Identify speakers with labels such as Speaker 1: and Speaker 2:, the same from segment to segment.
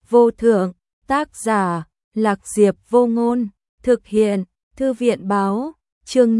Speaker 1: vô thượng, tác giả, Lạc Diệp Vô Ngôn, thực hiện, Thư viện báo, chương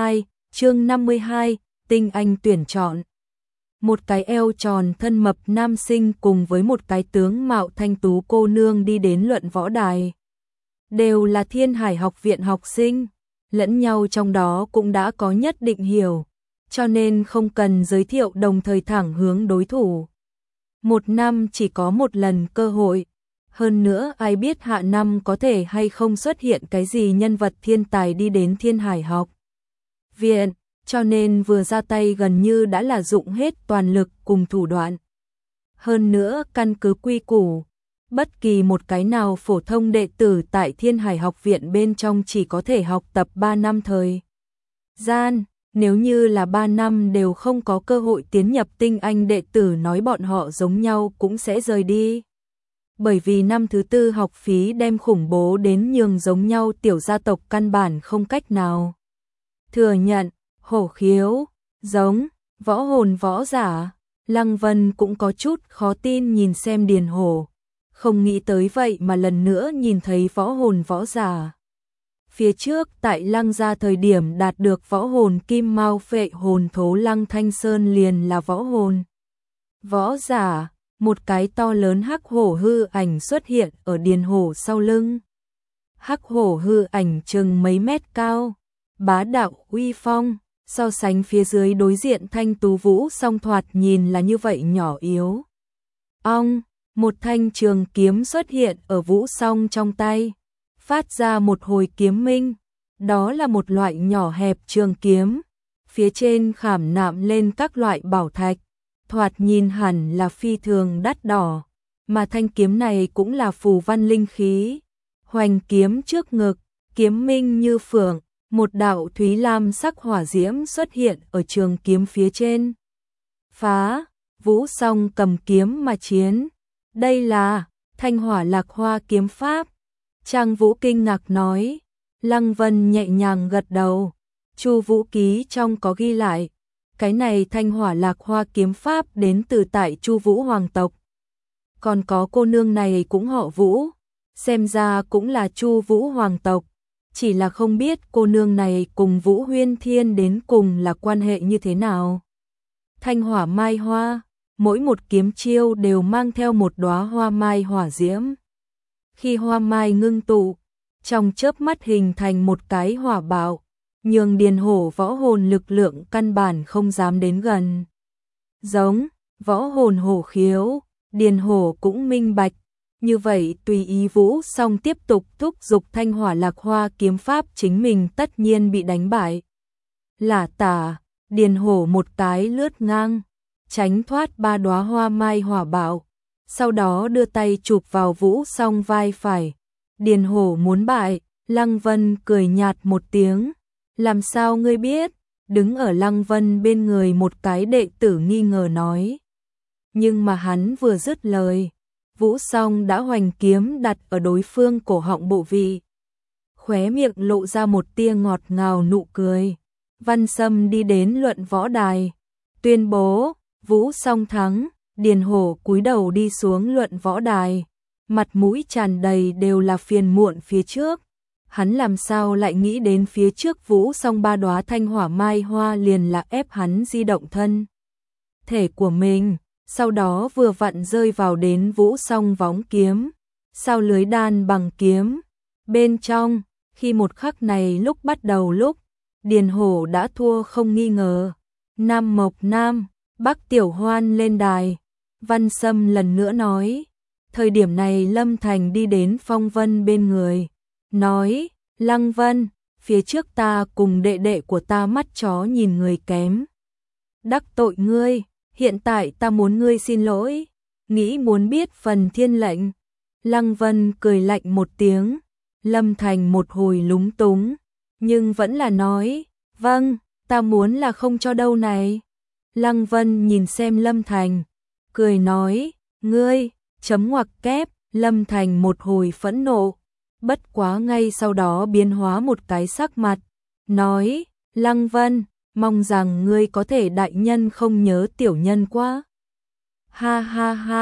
Speaker 1: 52, tinh anh tuyển chọn. Một cái eo tròn thân mập nam sinh cùng với một cái tướng mạo thanh tú cô nương đi đến luận võ đài. Đều là Thiên Hải học viện học sinh, lẫn nhau trong đó cũng đã có nhất định hiểu, cho nên không cần giới thiệu đồng thời thẳng hướng đối thủ. Một năm chỉ có một lần cơ hội, hơn nữa ai biết hạ năm có thể hay không xuất hiện cái gì nhân vật thiên tài đi đến Thiên Hải học viện, cho nên vừa ra tay gần như đã là dụng hết toàn lực cùng thủ đoạn. Hơn nữa căn cứ quy củ, bất kỳ một cái nào phổ thông đệ tử tại Thiên Hải học viện bên trong chỉ có thể học tập 3 năm thời gian, nếu như là 3 năm đều không có cơ hội tiến nhập tinh anh đệ tử nói bọn họ giống nhau cũng sẽ rời đi. Bởi vì năm thứ tư học phí đem khủng bố đến nhường giống nhau tiểu gia tộc căn bản không cách nào thừa nhận. Hổ khiếu, giống, võ hồn võ giả, Lăng Vân cũng có chút khó tin nhìn xem Điền Hổ, không nghĩ tới vậy mà lần nữa nhìn thấy võ hồn võ giả. Phía trước tại Lăng gia thời điểm đạt được võ hồn kim mao phệ hồn thố Lăng Thanh Sơn liền là võ hồn võ giả, một cái to lớn hắc hổ hư ảnh xuất hiện ở Điền Hổ sau lưng. Hắc hổ hư ảnh chừng mấy mét cao, bá đạo uy phong. So sánh phía dưới đối diện thanh tú Vũ Song thoạt nhìn là như vậy nhỏ yếu. Một thanh trường kiếm xuất hiện ở Vũ Song trong tay, phát ra một hồi kiếm minh, đó là một loại nhỏ hẹp trường kiếm, phía trên khảm nạm lên các loại bảo thạch, thoạt nhìn hẳn là phi thường đắt đỏ, mà thanh kiếm này cũng là phù văn linh khí. Hoành kiếm trước ngực, kiếm minh như phượng. Một đạo thúy lam sắc hỏa diễm xuất hiện ở trường kiếm phía trên. Phá, Vũ Song cầm kiếm mà chiến. Đây là Thanh Hỏa Lạc Hoa kiếm pháp. Trang Vũ kinh ngạc nói. Lăng Vân nhẹ nhàng gật đầu. Chu Vũ ký trong có ghi lại. Cái này Thanh Hỏa Lạc Hoa kiếm pháp đến từ tại Chu Vũ hoàng tộc. Còn có cô nương này cũng họ Vũ. Xem ra cũng là Chu Vũ hoàng tộc. Chỉ là không biết cô nương này cùng Vũ Huyên Thiên đến cùng là quan hệ như thế nào. Thanh hỏa mai hoa, mỗi một kiếm chiêu đều mang theo một đóa hoa mai hỏa diễm. Khi hoa mai ngưng tụ, trong chớp mắt hình thành một cái hỏa bạo, nhường Điền Hổ võ hồn lực lượng căn bản không dám đến gần. Giống, võ hồn hổ khiếu, Điền Hổ cũng minh bạch. Như vậy tùy ý Vũ Song tiếp tục thúc giục Thanh Hỏa Lạc Hoa kiếm pháp chính mình tất nhiên bị đánh bại. Lả tả, Điền Hổ một cái lướt ngang, tránh thoát 3 đóa hoa mai hỏa bạo, sau đó đưa tay chụp vào Vũ Song vai phải. Điền Hổ muốn bại, Lăng Vân cười nhạt một tiếng. Làm sao ngươi biết? Đứng ở Lăng Vân bên người một cái đệ tử nghi ngờ nói. Nhưng mà hắn vừa dứt lời, Vũ Song đã hoành kiếm đặt ở đối phương cổ họng bộ vị. Khóe miệng lộ ra một tia ngọt ngào nụ cười. Văn Sâm đi đến luận võ đài, tuyên bố, Vũ Song thắng. Điền Hổ cúi đầu đi xuống luận võ đài, mặt mũi tràn đầy đều là phiền muộn phía trước. Hắn làm sao lại nghĩ đến phía trước Vũ Song 3 đóa thanh hỏa mai hoa liền là ép hắn di động thân thể của mình. Sau đó vừa vặn rơi vào đến Vũ Song vóng kiếm, sao lưới đan bằng kiếm. Bên trong, khi một khắc này lúc bắt đầu lúc, Điền Hổ đã thua không nghi ngờ. Nam Mộc Nam, Bắc Tiểu Hoan lên đài. Văn Sâm lần nữa nói. Thời điểm này Lâm Thành đi đến Phong Vân bên người. Nói, Lăng Vân, phía trước ta cùng đệ đệ của ta mắt chó nhìn người kém. Đắc tội ngươi. Hiện tại ta muốn ngươi xin lỗi, nghĩ muốn biết phần thiên lệnh. Lăng Vân cười lạnh một tiếng, Lâm Thành một hồi lúng túng, nhưng vẫn là nói, vâng, ta muốn là không cho đâu này. Lăng Vân nhìn xem Lâm Thành, cười nói, ngươi, chấm ngoặc kép, Lâm Thành một hồi phẫn nộ, bất quá ngay sau đó biến hóa một cái sắc mặt, nói, Lăng Vân, mong rằng ngươi có thể đại nhân không nhớ tiểu nhân quá. Ha ha ha,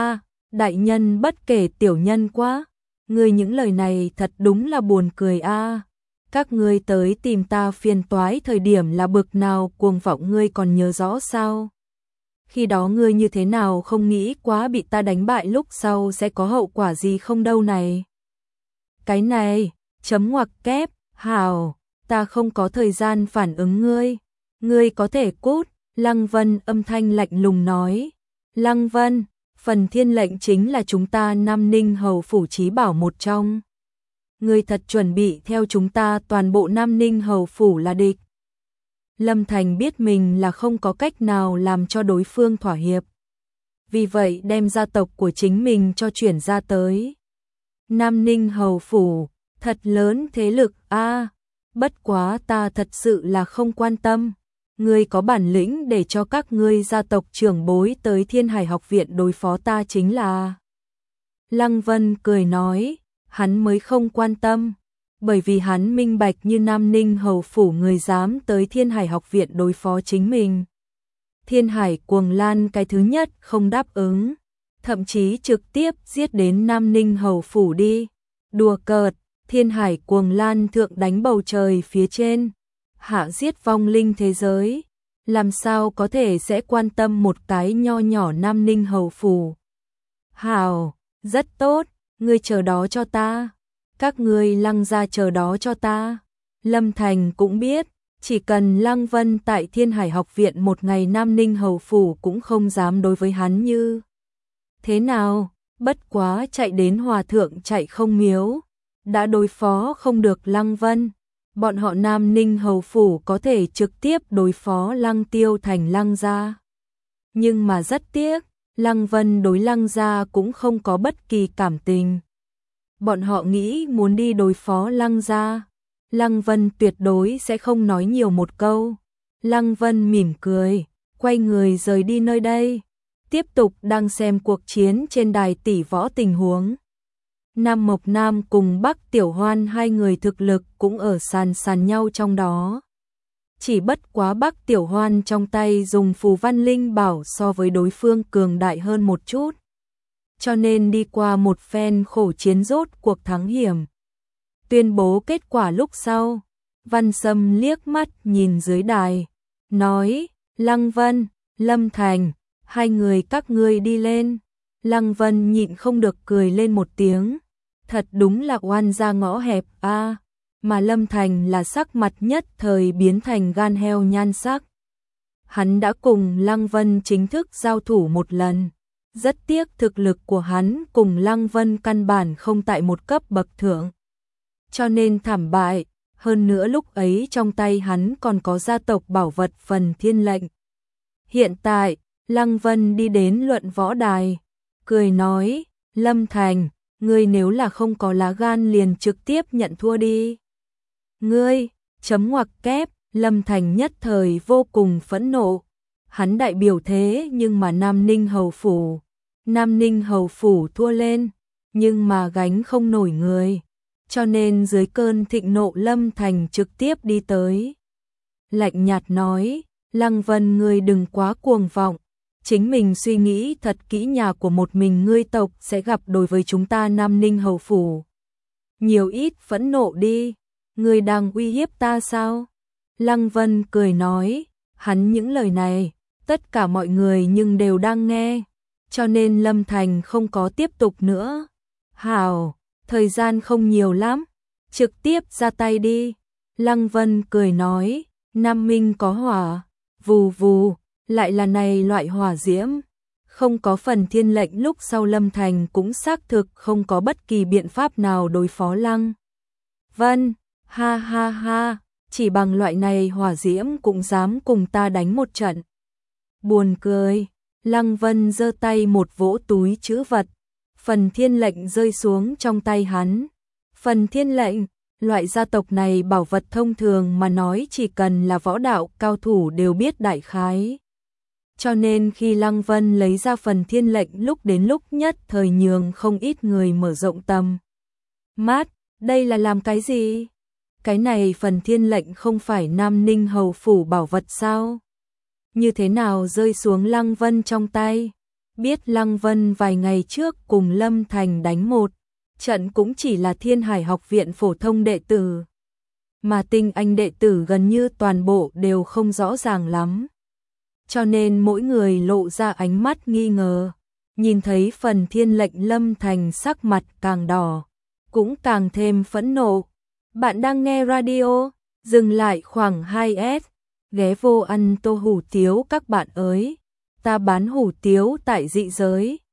Speaker 1: đại nhân bất kể tiểu nhân quá. Ngươi những lời này thật đúng là buồn cười a. Các ngươi tới tìm ta phiền toái thời điểm là bực nào cuồng vọng ngươi còn nhớ rõ sao? Khi đó ngươi như thế nào không nghĩ quá bị ta đánh bại lúc sau sẽ có hậu quả gì không đâu này? Cái này, chấm ngoặc kép, hảo, ta không có thời gian phản ứng ngươi. Ngươi có thể cút, Lăng Vân âm thanh lạnh lùng nói. Lăng Vân, phần thiên lệnh chính là chúng ta Nam Ninh Hầu Phủ chí bảo một trong. Ngươi thật chuẩn bị theo chúng ta toàn bộ Nam Ninh Hầu Phủ là địch. Lâm Thành biết mình là không có cách nào làm cho đối phương thỏa hiệp. Vì vậy đem gia tộc của chính mình cho chuyển ra tới. Nam Ninh Hầu Phủ, thật lớn thế lực a. Bất quá ta thật sự là không quan tâm. Ngươi có bản lĩnh để cho các ngươi gia tộc trưởng bối tới Thiên Hải học viện đối phó ta chính là. Lăng Vân cười nói, hắn mới không quan tâm, bởi vì hắn minh bạch như Nam Ninh Hầu Phủ người dám tới Thiên Hải học viện đối phó chính mình. Thiên Hải Cuồng Lan cái thứ nhất không đáp ứng, thậm chí trực tiếp giết đến Nam Ninh Hầu Phủ đi. Đùa cợt, Thiên Hải Cuồng Lan thượng đánh bầu trời phía trên, hạ giết vong linh thế giới, làm sao có thể sẽ quan tâm một cái nho nhỏ Nam Ninh Hầu Phủ. Hảo, rất tốt, ngươi chờ đó cho ta. Các ngươi Lăng gia chờ đó cho ta. Lâm Thành cũng biết, chỉ cần Lăng Vân tại Thiên Hải học viện một ngày Nam Ninh Hầu Phủ cũng không dám đối với hắn như. Thế nào, bất quá chạy đến hòa thượng chạy không miếu, đã đối phó không được Lăng Vân. Bọn họ Nam Ninh Hầu Phủ có thể trực tiếp đối phó Lăng Tiêu thành Lăng gia. Nhưng mà rất tiếc, Lăng Vân đối Lăng gia cũng không có bất kỳ cảm tình. Bọn họ nghĩ muốn đi đối phó Lăng gia, Lăng Vân tuyệt đối sẽ không nói nhiều một câu. Lăng Vân mỉm cười, quay người rời đi nơi đây, tiếp tục đang xem cuộc chiến trên đài tỷ võ tình huống. Nam Mộc Nam cùng Bắc Tiểu Hoan hai người thực lực cũng ở sàn nhau trong đó. Chỉ bất quá Bắc Tiểu Hoan trong tay dùng phù văn linh bảo so với đối phương cường đại hơn một chút. Cho nên đi qua một phen khổ chiến rốt cuộc thắng hiểm. Tuyên bố kết quả lúc sau, Văn Sâm liếc mắt nhìn dưới đài, nói, Lăng Vân, Lâm Thành, hai người các ngươi đi lên. Lăng Vân nhịn không được cười lên một tiếng, thật đúng là oan gia ngõ hẹp a. Mà Lâm Thành là sắc mặt nhất thời biến thành gan heo nhan sắc. Hắn đã cùng Lăng Vân chính thức giao thủ một lần. Rất tiếc thực lực của hắn cùng Lăng Vân căn bản không tại một cấp bậc thượng. Cho nên thảm bại, hơn nữa lúc ấy trong tay hắn còn có gia tộc bảo vật phần thiên lệnh. Hiện tại, Lăng Vân đi đến luận võ đài, cười nói, Lâm Thành, ngươi nếu là không có lá gan liền trực tiếp nhận thua đi. Ngươi, chấm ngoặc kép, Lâm Thành nhất thời vô cùng phẫn nộ. Hắn đại biểu thế nhưng mà Nam Ninh Hầu Phủ thua lên, nhưng mà gánh không nổi người. Cho nên dưới cơn thịnh nộ Lâm Thành trực tiếp đi tới. Lạnh nhạt nói, Lăng Vân ngươi đừng quá cuồng vọng. Chính mình suy nghĩ thật kỹ nhà của một mình ngươi tộc sẽ gặp đối với chúng ta Nam Ninh Hầu Phủ. Nhiều ít phẫn nộ đi, ngươi đang uy hiếp ta sao? Lăng Vân cười nói, hắn những lời này, tất cả mọi người nhưng đều đang nghe, cho nên Lâm Thành không có tiếp tục nữa. Hảo, thời gian không nhiều lắm, trực tiếp ra tay đi. Lăng Vân cười nói, Nam Minh có hỏa, vù vù, lại là này loại hỏa diễm. Không có phần thiên lệnh lúc sau Lâm Thành cũng xác thực không có bất kỳ biện pháp nào đối phó Lăng Vân. Ha ha ha, chỉ bằng loại này hỏa diễm cũng dám cùng ta đánh một trận. Buồn cười, Lăng Vân giơ tay một vỗ túi trữ vật, phần thiên lệnh rơi xuống trong tay hắn. Phần thiên lệnh, loại gia tộc này bảo vật thông thường mà nói chỉ cần là võ đạo cao thủ đều biết đại khái. Cho nên khi Lăng Vân lấy ra phần thiên lệnh lúc đến lúc nhất thời nhường không ít người mở rộng tầm mắt, đây là làm cái gì? Cái này phần thiên lệnh không phải Nam Ninh Hầu Phủ bảo vật sao? Như thế nào rơi xuống Lăng Vân trong tay? biết Lăng Vân vài ngày trước cùng Lâm Thành đánh một trận cũng chỉ là Thiên Hải học viện phổ thông đệ tử, mà tinh anh đệ tử gần như toàn bộ đều không rõ ràng lắm. Cho nên mỗi người lộ ra ánh mắt nghi ngờ, nhìn thấy Phần Thiên lệnh Lâm Thành sắc mặt càng đỏ, cũng càng thêm phẫn nộ. Bạn đang nghe radio, dừng lại khoảng 2S, ghé vô ăn tô hủ tiếu các bạn ơi, ta bán hủ tiếu tại dị giới.